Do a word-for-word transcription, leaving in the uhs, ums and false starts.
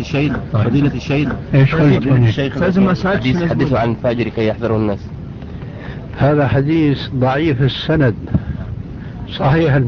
الشيخ فضيلة الشيخ ايش قلت؟ الشيخ حديث حدثوا عن الفجر كي يحذره الناس. هذا حديث ضعيف السند، صحيح